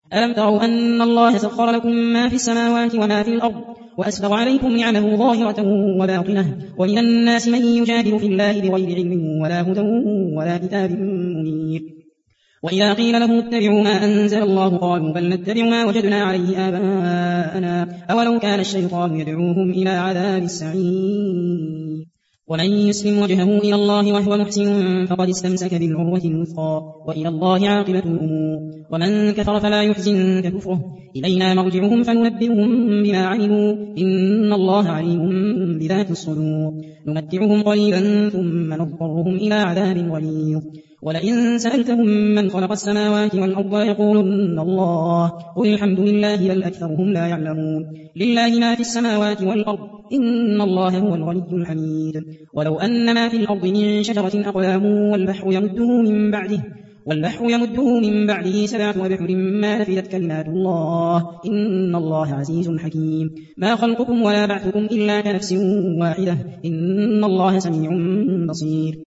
ألم تروا أن الله سخر لكم ما في السماوات وما في الأرض وأسبغ عليكم نعمه ظاهرة وباطنة ومن الناس من يجادل في الله بغير علم ولا هدى ولا كتاب منير. وإذا قيل لهم اتبعوا ما أنزل الله قالوا بل نتبع ما وجدنا عليه آباءنا أولو كان الشيطان يدعوهم إلى عذاب السعير. ومن يسلم وجهه إلى الله وهو محسن فقد استمسك بالعروة الوثقى وإلى الله عاقبة الأمور. ومن كفر فلا يحزنك كفره إلينا مرجعهم فننبئهم بما عملوا إن الله عليم بذات الصدور. نمتعهم قليلا ثم نضطرهم إلى عذاب غليظ. ولئن سألتهم من خلق السماوات والأرض يقولن الله قل الحمد لله بل أكثرهم لا يعلمون. لله ما في السماوات والأرض إن الله هو الغني الحميد. ولو أن ما في الأرض من شجرة أقلام والبحر يمده من بعده 7 أبحر ما نفدت كلمات الله إن الله عزيز حكيم. ما خلقكم ولا بعثكم إلا كنفس واحدة إن الله سميع بصير.